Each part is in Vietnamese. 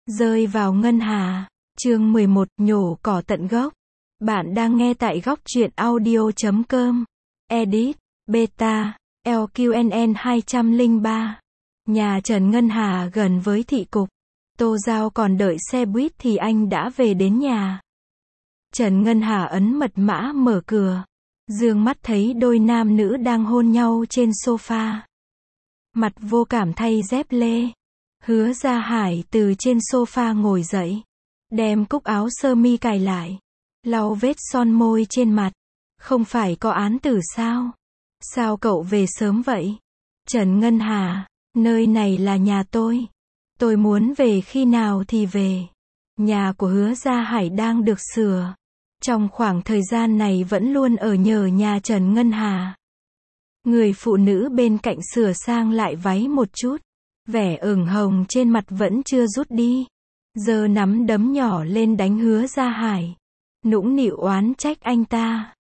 Rơi vào ngân hà. Chương 11, nhổ cỏ tận gốc. Bạn đang nghe tại góc truyện audio.com. Edit, Beta, LQNN 203. Nhà Trần Ngân Hà gần với thị cục. Tô Giao còn đợi xe buýt thì anh đã về đến nhà. Trần Ngân Hà ấn mật mã mở cửa. Dương mắt thấy đôi nam nữ đang hôn nhau trên sofa. Mặt vô cảm thay dép lê. Hứa Gia Hải từ trên sofa ngồi dậy. Đem cúc áo sơ mi cài lại. Lau vết son môi trên mặt. Không phải có án tử sao? Sao cậu về sớm vậy? Trần Ngân Hà, nơi này là nhà tôi. Tôi muốn về khi nào thì về. Nhà của Hứa Gia Hải đang được sửa. Trong khoảng thời gian này vẫn luôn ở nhờ nhà Trần Ngân Hà. Người phụ nữ bên cạnh sửa sang lại váy một chút. Vẻ ửng hồng trên mặt vẫn chưa rút đi. Giơ nắm đấm nhỏ lên đánh Hứa Gia Hải. Nũng nịu oán trách anh ta.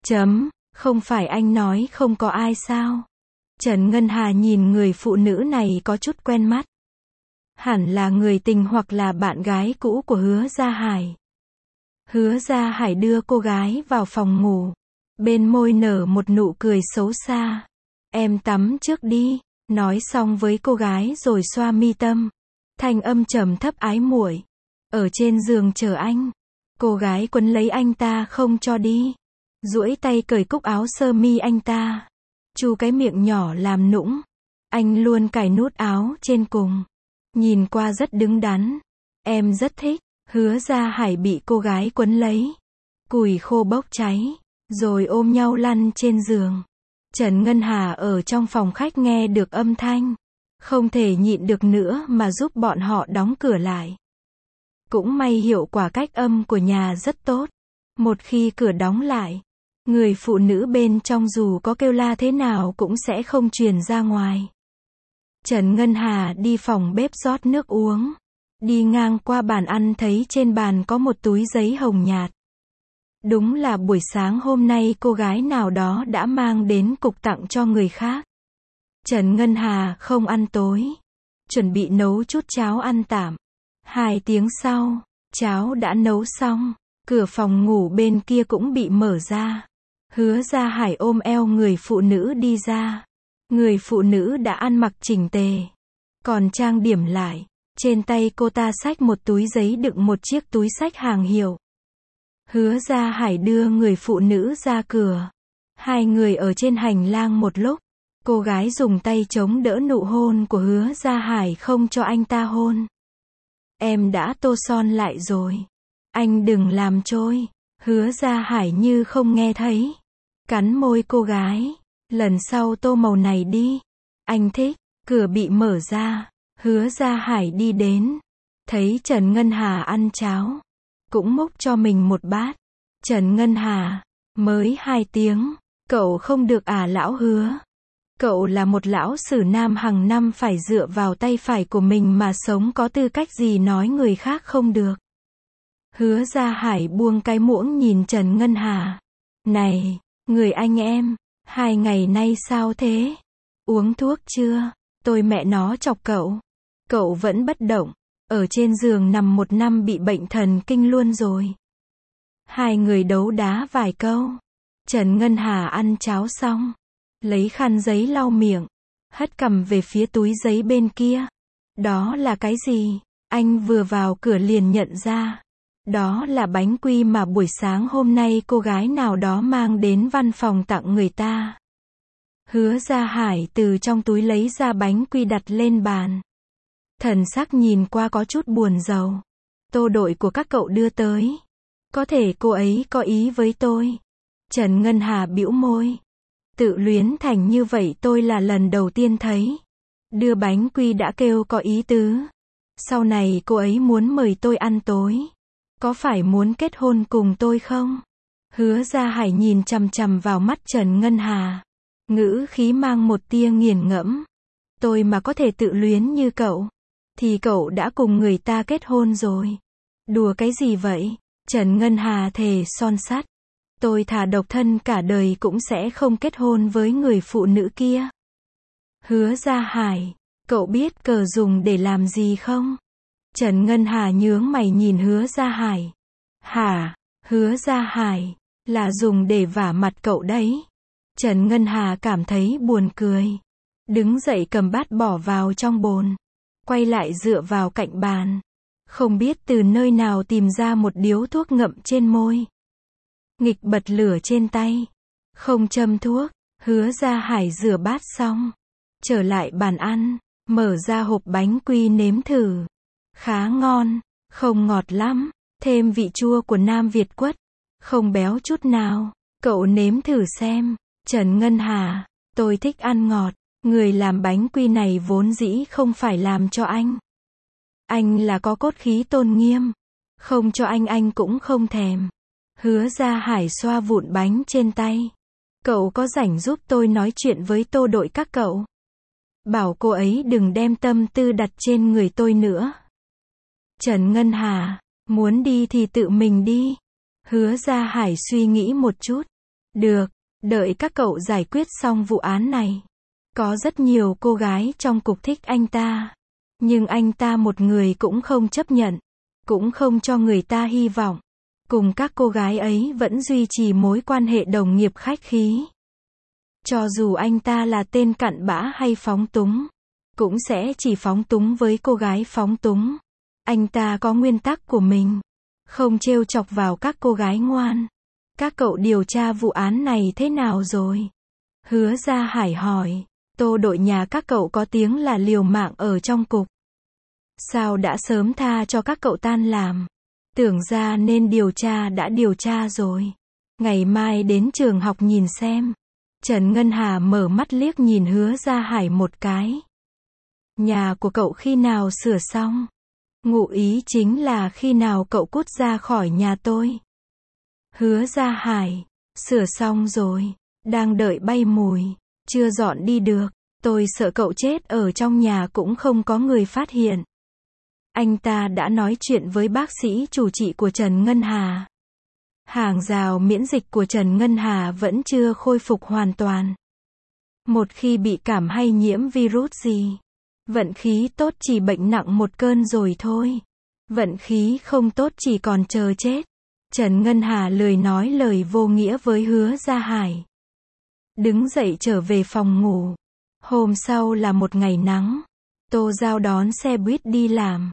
Không phải anh nói không có ai sao? Trần Ngân Hà nhìn người phụ nữ này có chút quen mắt. Hẳn là người tình hoặc là bạn gái cũ của Hứa Gia Hải. Hứa Gia Hải đưa cô gái vào phòng ngủ. Bên môi nở một nụ cười xấu xa. Em tắm trước đi. Nói xong với cô gái rồi xoa mi tâm. Thanh âm trầm thấp ái muội. Ở trên giường chờ anh. Cô gái quấn lấy anh ta không cho đi. Duỗi tay cởi cúc áo sơ mi anh ta. Chu cái miệng nhỏ làm nũng. Anh luôn cài nút áo trên cùng. Nhìn qua rất đứng đắn. Em rất thích. Hứa Gia Hải bị cô gái quấn lấy. Củi khô bốc cháy. Rồi ôm nhau lăn trên giường. Trần Ngân Hà ở trong phòng khách nghe được âm thanh. Không thể nhịn được nữa mà giúp bọn họ đóng cửa lại. Cũng may hiệu quả cách âm của nhà rất tốt. Một khi cửa đóng lại, người phụ nữ bên trong dù có kêu la thế nào cũng sẽ không truyền ra ngoài. Trần Ngân Hà đi phòng bếp rót nước uống. Đi ngang qua bàn ăn thấy trên bàn có một túi giấy hồng nhạt. Đúng là buổi sáng hôm nay cô gái nào đó đã mang đến cục tặng cho người khác. Trần Ngân Hà không ăn tối. Chuẩn bị nấu chút cháo ăn tạm. 2 tiếng sau, cháo đã nấu xong. Cửa phòng ngủ bên kia cũng bị mở ra. Hứa Gia Hải ôm eo người phụ nữ đi ra. Người phụ nữ đã ăn mặc chỉnh tề. Còn trang điểm lại. Trên tay cô ta xách một túi giấy đựng một chiếc túi xách hàng hiệu. Hứa Gia Hải đưa người phụ nữ ra cửa. Hai người ở trên hành lang một lúc. Cô gái dùng tay chống đỡ nụ hôn của Hứa Gia Hải không cho anh ta hôn. Em đã tô son lại rồi. Anh đừng làm trôi. Hứa Gia Hải như không nghe thấy. Cắn môi cô gái. Lần sau tô màu này đi. Anh thích. Cửa bị mở ra. Hứa Gia Hải đi đến. Thấy Trần Ngân Hà ăn cháo. Cũng múc cho mình một bát. Trần Ngân Hà. Mới 2 tiếng. Cậu không được à lão Hứa. Cậu là một lão sử nam hàng năm phải dựa vào tay phải của mình mà sống, có tư cách gì nói người khác không được. Hứa Gia Hải buông cái muỗng nhìn Trần Ngân Hà. Này, người anh em, 2 ngày nay sao thế? Uống thuốc chưa? Tôi mẹ nó chọc cậu. Cậu vẫn bất động. Ở trên giường nằm 1 năm bị bệnh thần kinh luôn rồi. Hai người đấu đá vài câu. Trần Ngân Hà ăn cháo xong. Lấy khăn giấy lau miệng. Hất cằm về phía túi giấy bên kia. Đó là cái gì? Anh vừa vào cửa liền nhận ra. Đó là bánh quy mà buổi sáng hôm nay cô gái nào đó mang đến văn phòng tặng người ta. Hứa Gia Hải từ trong túi lấy ra bánh quy đặt lên bàn. Thần sắc nhìn qua có chút buồn rầu. Tô đội của các cậu đưa tới. Có thể cô ấy có ý với tôi. Trần Ngân Hà bĩu môi. Tự luyến thành như vậy tôi là lần đầu tiên thấy. Đưa bánh quy đã kêu có ý tứ. Sau này cô ấy muốn mời tôi ăn tối. Có phải muốn kết hôn cùng tôi không? Hứa Gia Hải nhìn chằm chằm vào mắt Trần Ngân Hà. Ngữ khí mang một tia nghiền ngẫm. Tôi mà có thể tự luyến như cậu. Thì cậu đã cùng người ta kết hôn rồi. Đùa cái gì vậy? Trần Ngân Hà thề son sắt. Tôi thà độc thân cả đời cũng sẽ không kết hôn với người phụ nữ kia. Hứa Gia Hải, cậu biết cờ dùng để làm gì không? Trần Ngân Hà nhướng mày nhìn Hứa Gia Hải. Hả? Hứa Gia Hải, là dùng để vả mặt cậu đấy. Trần Ngân Hà cảm thấy buồn cười. Đứng dậy cầm bát bỏ vào trong bồn. Quay lại dựa vào cạnh bàn. Không biết từ nơi nào tìm ra một điếu thuốc ngậm trên môi. Nghịch bật lửa trên tay. Không châm thuốc. Hứa Gia Hải rửa bát xong. Trở lại bàn ăn. Mở ra hộp bánh quy nếm thử. Khá ngon. Không ngọt lắm. Thêm vị chua của Nam Việt quất. Không béo chút nào. Cậu nếm thử xem. Trần Ngân Hà, tôi thích ăn ngọt. Người làm bánh quy này vốn dĩ không phải làm cho anh. Anh là có cốt khí tôn nghiêm. Không cho anh cũng không thèm. Hứa Gia Hải xoa vụn bánh trên tay. Cậu có rảnh giúp tôi nói chuyện với Tô đội các cậu. Bảo cô ấy đừng đem tâm tư đặt trên người tôi nữa. Trần Ngân Hà, muốn đi thì tự mình đi. Hứa Gia Hải suy nghĩ một chút. Được, đợi các cậu giải quyết xong vụ án này. Có rất nhiều cô gái trong cục thích anh ta. Nhưng anh ta một người cũng không chấp nhận. Cũng không cho người ta hy vọng. Cùng các cô gái ấy vẫn duy trì mối quan hệ đồng nghiệp khách khí. Cho dù anh ta là tên cặn bã hay phóng túng, cũng sẽ chỉ phóng túng với cô gái phóng túng. Anh ta có nguyên tắc của mình. Không trêu chọc vào các cô gái ngoan. Các cậu điều tra vụ án này thế nào rồi? Hứa Gia Hải hỏi. Tô đội nhà các cậu có tiếng là liều mạng ở trong cục. Sao đã sớm tha cho các cậu tan làm? Tưởng ra nên điều tra đã điều tra rồi. Ngày mai đến trường học nhìn xem. Trần Ngân Hà mở mắt liếc nhìn Hứa Gia Hải một cái. Nhà của cậu khi nào sửa xong? Ngụ ý chính là khi nào cậu cút ra khỏi nhà tôi. Hứa Gia Hải, sửa xong rồi, đang đợi bay mùi, chưa dọn đi được, tôi sợ cậu chết ở trong nhà cũng không có người phát hiện. Anh ta đã nói chuyện với bác sĩ chủ trị của Trần Ngân Hà. Hàng rào miễn dịch của Trần Ngân Hà vẫn chưa khôi phục hoàn toàn. Một khi bị cảm hay nhiễm virus gì, vận khí tốt chỉ bệnh nặng một cơn rồi thôi. Vận khí không tốt chỉ còn chờ chết. Trần Ngân Hà lười nói lời vô nghĩa với Hứa Gia Hải. Đứng dậy trở về phòng ngủ. Hôm sau là một ngày nắng. Tô Giao đón xe buýt đi làm.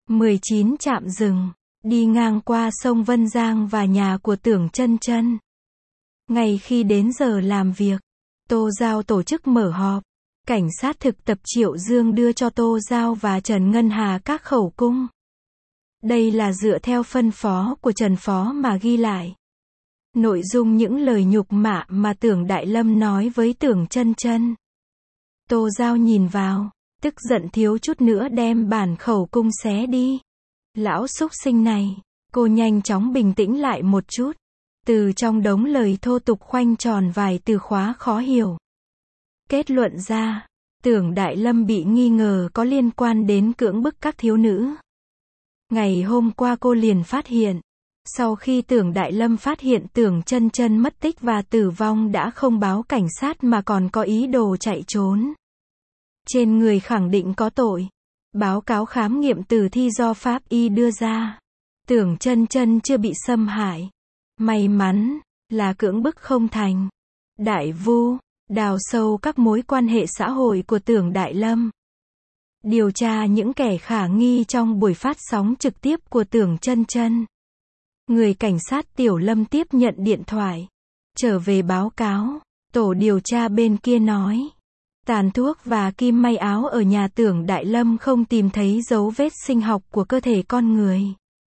19 trạm dừng. Đi ngang qua sông Vân Giang và nhà của Tưởng Chân Chân. Ngay khi đến giờ làm việc, Tô Giao tổ chức mở họp. Cảnh sát thực tập Triệu Dương đưa cho Tô Giao và Trần Ngân Hà các khẩu cung. Đây là dựa theo phân phó của Trần Phó mà ghi lại. Nội dung những lời nhục mạ mà Tưởng Đại Lâm nói với Tưởng Chân Chân. Tô Giao nhìn vào, tức giận thiếu chút nữa đem bản khẩu cung xé đi. Lão súc sinh này, cô nhanh chóng bình tĩnh lại một chút. Từ trong đống lời thô tục khoanh tròn vài từ khóa khó hiểu. Kết luận ra, Tưởng Đại Lâm bị nghi ngờ có liên quan đến cưỡng bức các thiếu nữ. Ngày hôm qua cô liền phát hiện. Sau khi Tưởng Đại Lâm phát hiện Tưởng Chân Chân mất tích và tử vong đã không báo cảnh sát mà còn có ý đồ chạy trốn. Trên người khẳng định có tội. Báo cáo khám nghiệm tử thi do pháp y đưa ra. Tưởng Chân Chân chưa bị xâm hại. May mắn là cưỡng bức không thành. Đại Vu đào sâu các mối quan hệ xã hội của Tưởng Đại Lâm. Điều tra những kẻ khả nghi trong buổi phát sóng trực tiếp của Tưởng Chân Chân. Người cảnh sát Tiểu Lâm tiếp nhận điện thoại. Trở về báo cáo. Tổ điều tra bên kia nói. Tàn thuốc và kim may áo ở nhà Tưởng Đại Lâm không tìm thấy dấu vết sinh học của cơ thể con người.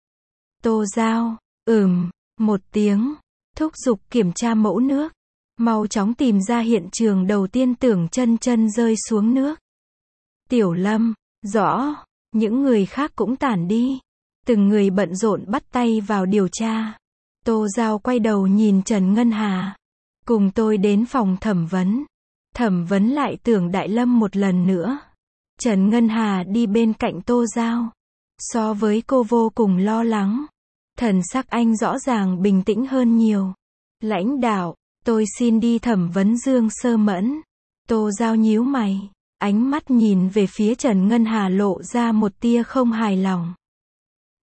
Tô Giao, một tiếng. Thúc giục kiểm tra mẫu nước. Mau chóng tìm ra hiện trường đầu tiên Tưởng Chân Chân rơi xuống nước. Tiểu Lâm, rõ. Những người khác cũng tản đi. Từng người bận rộn bắt tay vào điều tra. Tô Giao quay đầu nhìn Trần Ngân Hà. Cùng tôi đến phòng thẩm vấn. Thẩm vấn lại Tưởng Đại Lâm một lần nữa. Trần Ngân Hà đi bên cạnh Tô Giao. So với cô vô cùng lo lắng. Thần sắc anh rõ ràng bình tĩnh hơn nhiều. Lãnh đạo, tôi xin đi thẩm vấn Dương Sơ Mẫn. Tô Giao nhíu mày. Ánh mắt nhìn về phía Trần Ngân Hà lộ ra một tia không hài lòng.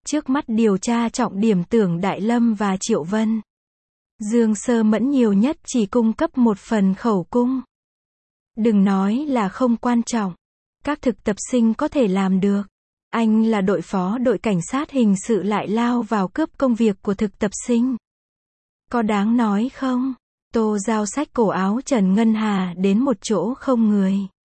Trước mắt điều tra trọng điểm Tưởng Đại Lâm và Triệu Vân. Dương Sơ Mẫn nhiều nhất chỉ cung cấp một phần khẩu cung. Đừng nói là không quan trọng. Các thực tập sinh có thể làm được. Anh là đội phó đội cảnh sát hình sự lại lao vào cướp công việc của thực tập sinh. Có đáng nói không? Tô Giao xách cổ áo Trần Ngân Hà đến một chỗ không người.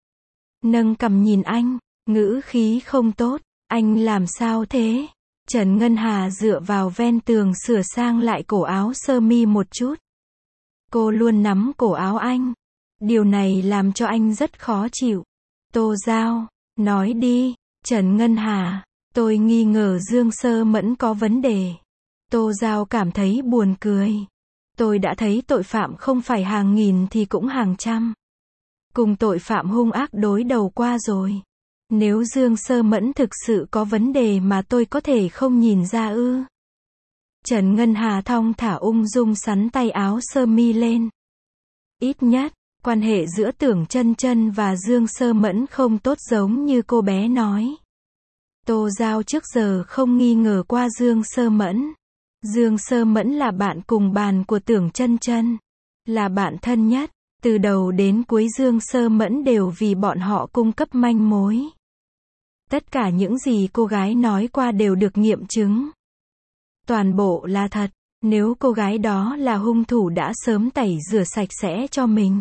Nâng cằm nhìn anh, ngữ khí không tốt. Anh làm sao thế? Trần Ngân Hà dựa vào ven tường sửa sang lại cổ áo sơ mi một chút. Cô luôn nắm cổ áo anh. Điều này làm cho anh rất khó chịu. Tô Giao, nói đi. Trần Ngân Hà, tôi nghi ngờ Dương Sơ Mẫn có vấn đề. Tô Giao cảm thấy buồn cười. Tôi đã thấy tội phạm không phải hàng nghìn thì cũng hàng trăm. Cùng tội phạm hung ác đối đầu qua rồi. Nếu Dương Sơ Mẫn thực sự có vấn đề mà tôi có thể không nhìn ra ư? Trần Ngân Hà thong thả ung dung xắn tay áo sơ mi lên. Ít nhất, quan hệ giữa Tưởng Chân Chân và Dương Sơ Mẫn không tốt giống như cô bé nói. Tô Giao trước giờ không nghi ngờ qua Dương Sơ Mẫn. Dương Sơ Mẫn là bạn cùng bàn của Tưởng Chân Chân. Là bạn thân nhất. Từ đầu đến cuối Dương Sơ Mẫn đều vì bọn họ cung cấp manh mối. Tất cả những gì cô gái nói qua đều được nghiệm chứng. Toàn bộ là thật. Nếu cô gái đó là hung thủ đã sớm tẩy rửa sạch sẽ cho mình.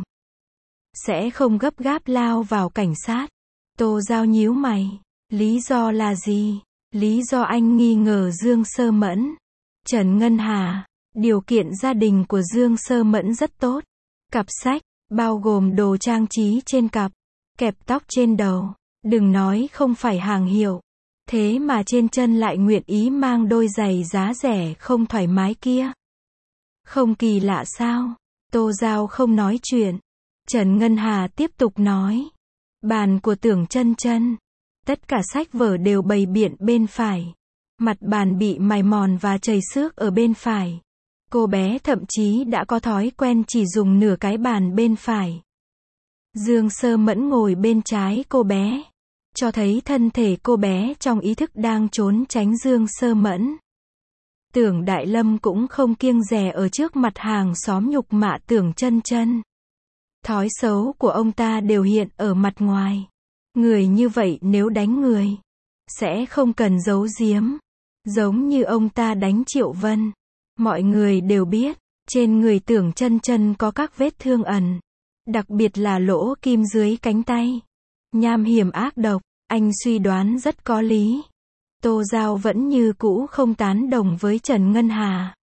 Sẽ không gấp gáp lao vào cảnh sát. Tô Giao nhíu mày. Lý do là gì? Lý do anh nghi ngờ Dương Sơ Mẫn. Trần Ngân Hà, điều kiện gia đình của Dương Sơ Mẫn rất tốt. Cặp sách, bao gồm đồ trang trí trên cặp, kẹp tóc trên đầu. Đừng nói không phải hàng hiệu. Thế mà trên chân lại nguyện ý mang đôi giày giá rẻ không thoải mái kia. Không kỳ lạ sao? Tô Giao không nói chuyện. Trần Ngân Hà tiếp tục nói. Bàn của Tưởng Chân Chân. Tất cả sách vở đều bày biện bên phải. Mặt bàn bị mài mòn và chảy xước ở bên phải. Cô bé thậm chí đã có thói quen chỉ dùng nửa cái bàn bên phải. Dương Sơ Mẫn ngồi bên trái cô bé. Cho thấy thân thể cô bé trong ý thức đang trốn tránh Dương Sơ Mẫn. Tưởng Đại Lâm cũng không kiêng dè ở trước mặt hàng xóm nhục mạ Tưởng Chân Chân. Thói xấu của ông ta đều hiện ở mặt ngoài. Người như vậy nếu đánh người, sẽ không cần giấu giếm. Giống như ông ta đánh Triệu Vân. Mọi người đều biết, trên người Tưởng Chân Chân có các vết thương ẩn. Đặc biệt là lỗ kim dưới cánh tay. Nham hiểm ác độc, anh suy đoán rất có lý. Tô Giao vẫn như cũ không tán đồng với Trần Ngân Hà.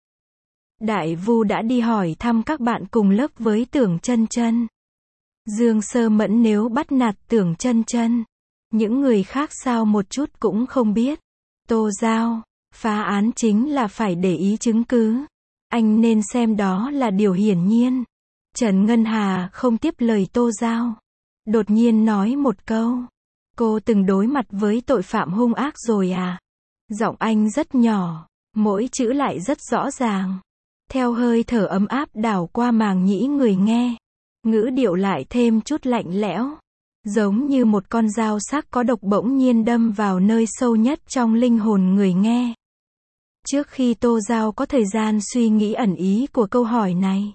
Đại Vu đã đi hỏi thăm các bạn cùng lớp với Tưởng Chân Chân. Dương Sơ Mẫn nếu bắt nạt Tưởng Chân Chân, những người khác sao một chút cũng không biết. Tô Giao, phá án chính là phải để ý chứng cứ. Anh nên xem đó là điều hiển nhiên. Trần Ngân Hà không tiếp lời Tô Giao. Đột nhiên nói một câu. Cô từng đối mặt với tội phạm hung ác rồi à? Giọng anh rất nhỏ, mỗi chữ lại rất rõ ràng. Theo hơi thở ấm áp đảo qua màng nhĩ người nghe. Ngữ điệu lại thêm chút lạnh lẽo. Giống như một con dao sắc có độc bỗng nhiên đâm vào nơi sâu nhất trong linh hồn người nghe. Trước khi Tô Giao có thời gian suy nghĩ ẩn ý của câu hỏi này,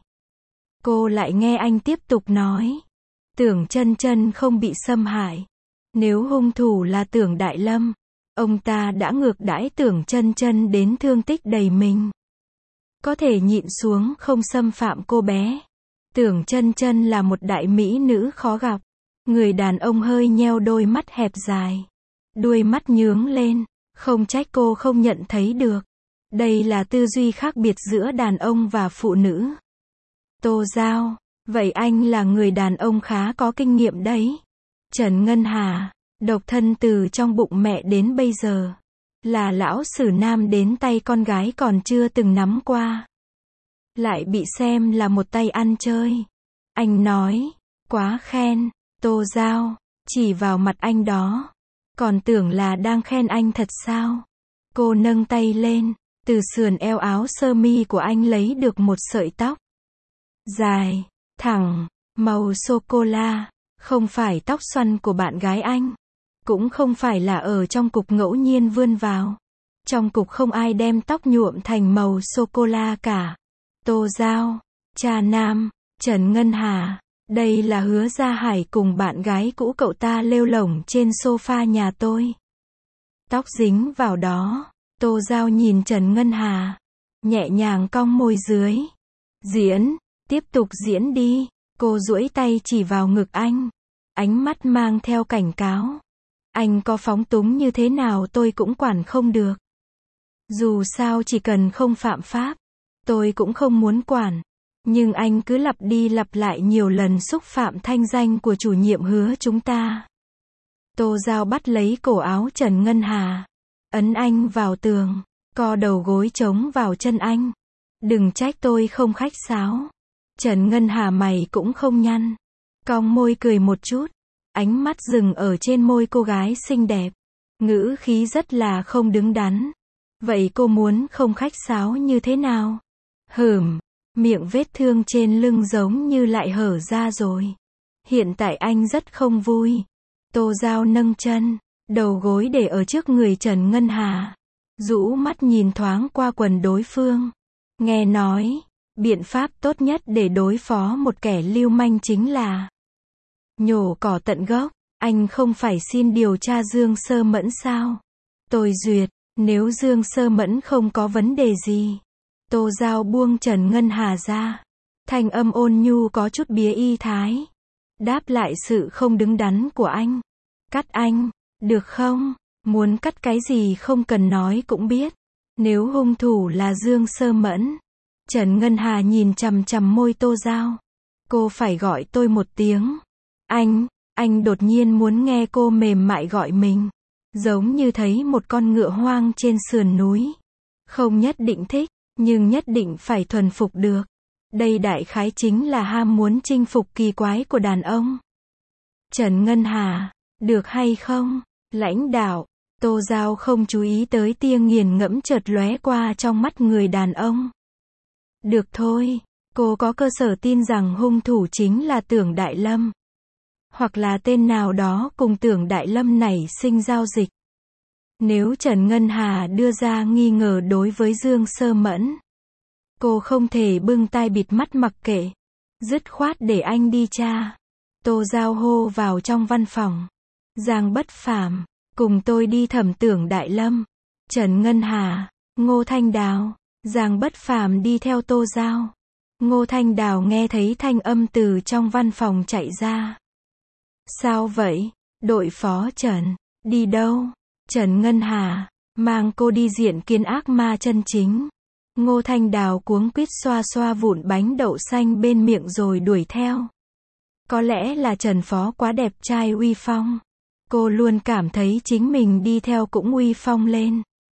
cô lại nghe anh tiếp tục nói. Tưởng Chân Chân không bị xâm hại. Nếu hung thủ là Tưởng Đại Lâm, ông ta đã ngược đãi Tưởng Chân Chân đến thương tích đầy mình. Có thể nhịn xuống không xâm phạm cô bé. Tưởng Chân Chân là một đại mỹ nữ khó gặp. Người đàn ông hơi nheo đôi mắt hẹp dài. Đuôi mắt nhướng lên. Không trách cô không nhận thấy được. Đây là tư duy khác biệt giữa đàn ông và phụ nữ. Tô Giao, vậy anh là người đàn ông khá có kinh nghiệm đấy. Trần Ngân Hà, độc thân từ trong bụng mẹ đến bây giờ. Là lão sử nam đến tay con gái còn chưa từng nắm qua. Lại bị xem là một tay ăn chơi. Anh nói, quá khen. Tô Giao, chỉ vào mặt anh đó. Còn tưởng là đang khen anh thật sao? Cô nâng tay lên, từ sườn eo áo sơ mi của anh lấy được một sợi tóc. Dài, thẳng, màu sô-cô-la. Không phải tóc xoăn của bạn gái anh. Cũng không phải là ở trong cục ngẫu nhiên vươn vào. Trong cục không ai đem tóc nhuộm thành màu sô-cô-la cả. Tô Giao, Cha Nam, Trần Ngân Hà. Đây là Hứa Gia Hải cùng bạn gái cũ cậu ta lêu lổng trên sofa nhà tôi. Tóc dính vào đó. Tô Giao nhìn Trần Ngân Hà. Nhẹ nhàng cong môi dưới. Diễn, tiếp tục diễn đi. Cô duỗi tay chỉ vào ngực anh. Ánh mắt mang theo cảnh cáo. Anh có phóng túng như thế nào tôi cũng quản không được. Dù sao chỉ cần không phạm pháp, tôi cũng không muốn quản. Nhưng anh cứ lặp đi lặp lại nhiều lần xúc phạm thanh danh của chủ nhiệm Hứa chúng ta. Tô Giao bắt lấy cổ áo Trần Ngân Hà. Ấn anh vào tường. Co đầu gối chống vào chân anh. Đừng trách tôi không khách sáo. Trần Ngân Hà mày cũng không nhăn. Cong môi cười một chút. Ánh mắt dừng ở trên môi cô gái xinh đẹp. Ngữ khí rất là không đứng đắn. Vậy cô muốn không khách sáo như thế nào? Miệng vết thương trên lưng giống như lại hở ra rồi. Hiện tại anh rất không vui. Tô Giao nâng chân, đầu gối để ở trước người Trần Ngân Hà. Rũ mắt nhìn thoáng qua quần đối phương. Nghe nói, biện pháp tốt nhất để đối phó một kẻ lưu manh chính là nhổ cỏ tận gốc. Anh không phải xin điều tra Dương Sơ Mẫn sao? Tôi duyệt, nếu Dương Sơ Mẫn không có vấn đề gì. Tô Giao buông Trần Ngân Hà ra. Thanh âm ôn nhu có chút bía y thái. Đáp lại sự không đứng đắn của anh. Cắt anh, được không? Muốn cắt cái gì không cần nói cũng biết. Nếu hung thủ là Dương Sơ Mẫn. Trần Ngân Hà nhìn chằm chằm môi Tô Giao. Cô phải gọi tôi một tiếng. Anh đột nhiên muốn nghe cô mềm mại gọi mình. Giống như thấy một con ngựa hoang trên sườn núi. Không nhất định thích, nhưng nhất định phải thuần phục được. Đây đại khái chính là ham muốn chinh phục kỳ quái của đàn ông. Trần Ngân Hà, được hay không? Lãnh đạo, Tô Giao không chú ý tới tia nghiền ngẫm chợt lóe qua trong mắt người đàn ông. Được thôi, cô có cơ sở tin rằng hung thủ chính là Tưởng Đại Lâm. Hoặc là tên nào đó cùng Tưởng Đại Lâm nảy sinh giao dịch. Nếu Trần Ngân Hà đưa ra nghi ngờ đối với Dương Sơ Mẫn, cô không thể bưng tai bịt mắt mặc kệ. Dứt khoát để anh đi tra. Tô Giao hô vào trong văn phòng. Giang Bất Phàm, cùng tôi đi thẩm Tưởng Đại Lâm. Trần Ngân Hà, Ngô Thanh Đào, Giang Bất Phàm đi theo Tô Giao. Ngô Thanh Đào nghe thấy thanh âm từ trong văn phòng chạy ra. Sao vậy? Đội phó Trần, đi đâu? Trần Ngân Hà, mang cô đi diện kiến ác ma chân chính. Ngô Thanh Đào cuống quýt xoa xoa vụn bánh đậu xanh bên miệng rồi đuổi theo. Có lẽ là Trần phó quá đẹp trai uy phong. Cô luôn cảm thấy chính mình đi theo cũng uy phong lên.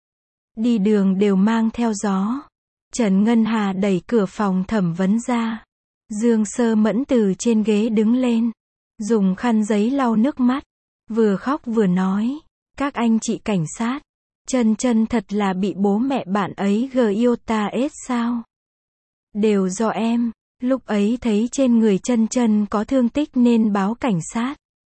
Đi đường đều mang theo gió. Trần Ngân Hà đẩy cửa phòng thẩm vấn ra. Dương Sơ Mẫn từ trên ghế đứng lên. Dùng khăn giấy lau nước mắt. Vừa khóc vừa nói. Các anh chị cảnh sát. Chân chân thật là bị bố mẹ bạn ấy Giota ết sao? Đều do em. Lúc ấy thấy trên người chân chân có thương tích nên báo cảnh sát.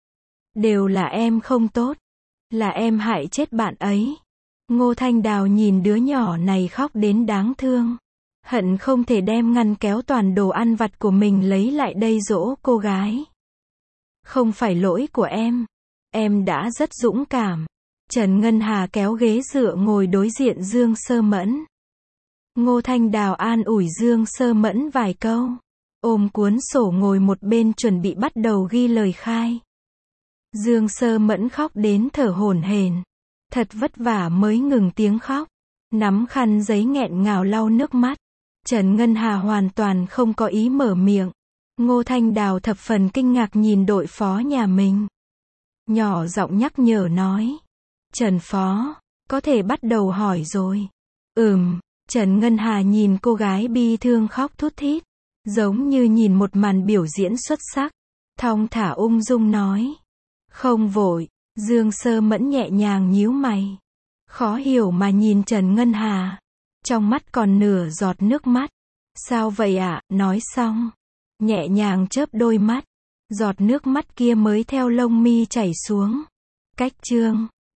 Đều là em không tốt. Là em hại chết bạn ấy. Ngô Thanh Đào nhìn đứa nhỏ này khóc đến đáng thương. Hận không thể đem ngăn kéo toàn đồ ăn vặt của mình lấy lại đây dỗ cô gái. Không phải lỗi của em. Em đã rất dũng cảm. Trần Ngân Hà kéo ghế dựa ngồi đối diện Dương Sơ Mẫn. Ngô Thanh Đào an ủi Dương Sơ Mẫn vài câu. Ôm cuốn sổ ngồi một bên chuẩn bị bắt đầu ghi lời khai. Dương Sơ Mẫn khóc đến thở hổn hển. Thật vất vả mới ngừng tiếng khóc. Nắm khăn giấy nghẹn ngào lau nước mắt. Trần Ngân Hà hoàn toàn không có ý mở miệng. Ngô Thanh Đào thập phần kinh ngạc nhìn đội phó nhà mình. Nhỏ giọng nhắc nhở nói. Trần phó, có thể bắt đầu hỏi rồi. Trần Ngân Hà nhìn cô gái bi thương khóc thút thít. Giống như nhìn một màn biểu diễn xuất sắc. Thong thả ung dung nói. Không vội. Dương Sơ Mẫn nhẹ nhàng nhíu mày. Khó hiểu mà nhìn Trần Ngân Hà. Trong mắt còn nửa giọt nước mắt. Sao vậy ạ? Nói xong. Nhẹ nhàng chớp đôi mắt. Giọt nước mắt kia mới theo lông mi chảy xuống. Cách chương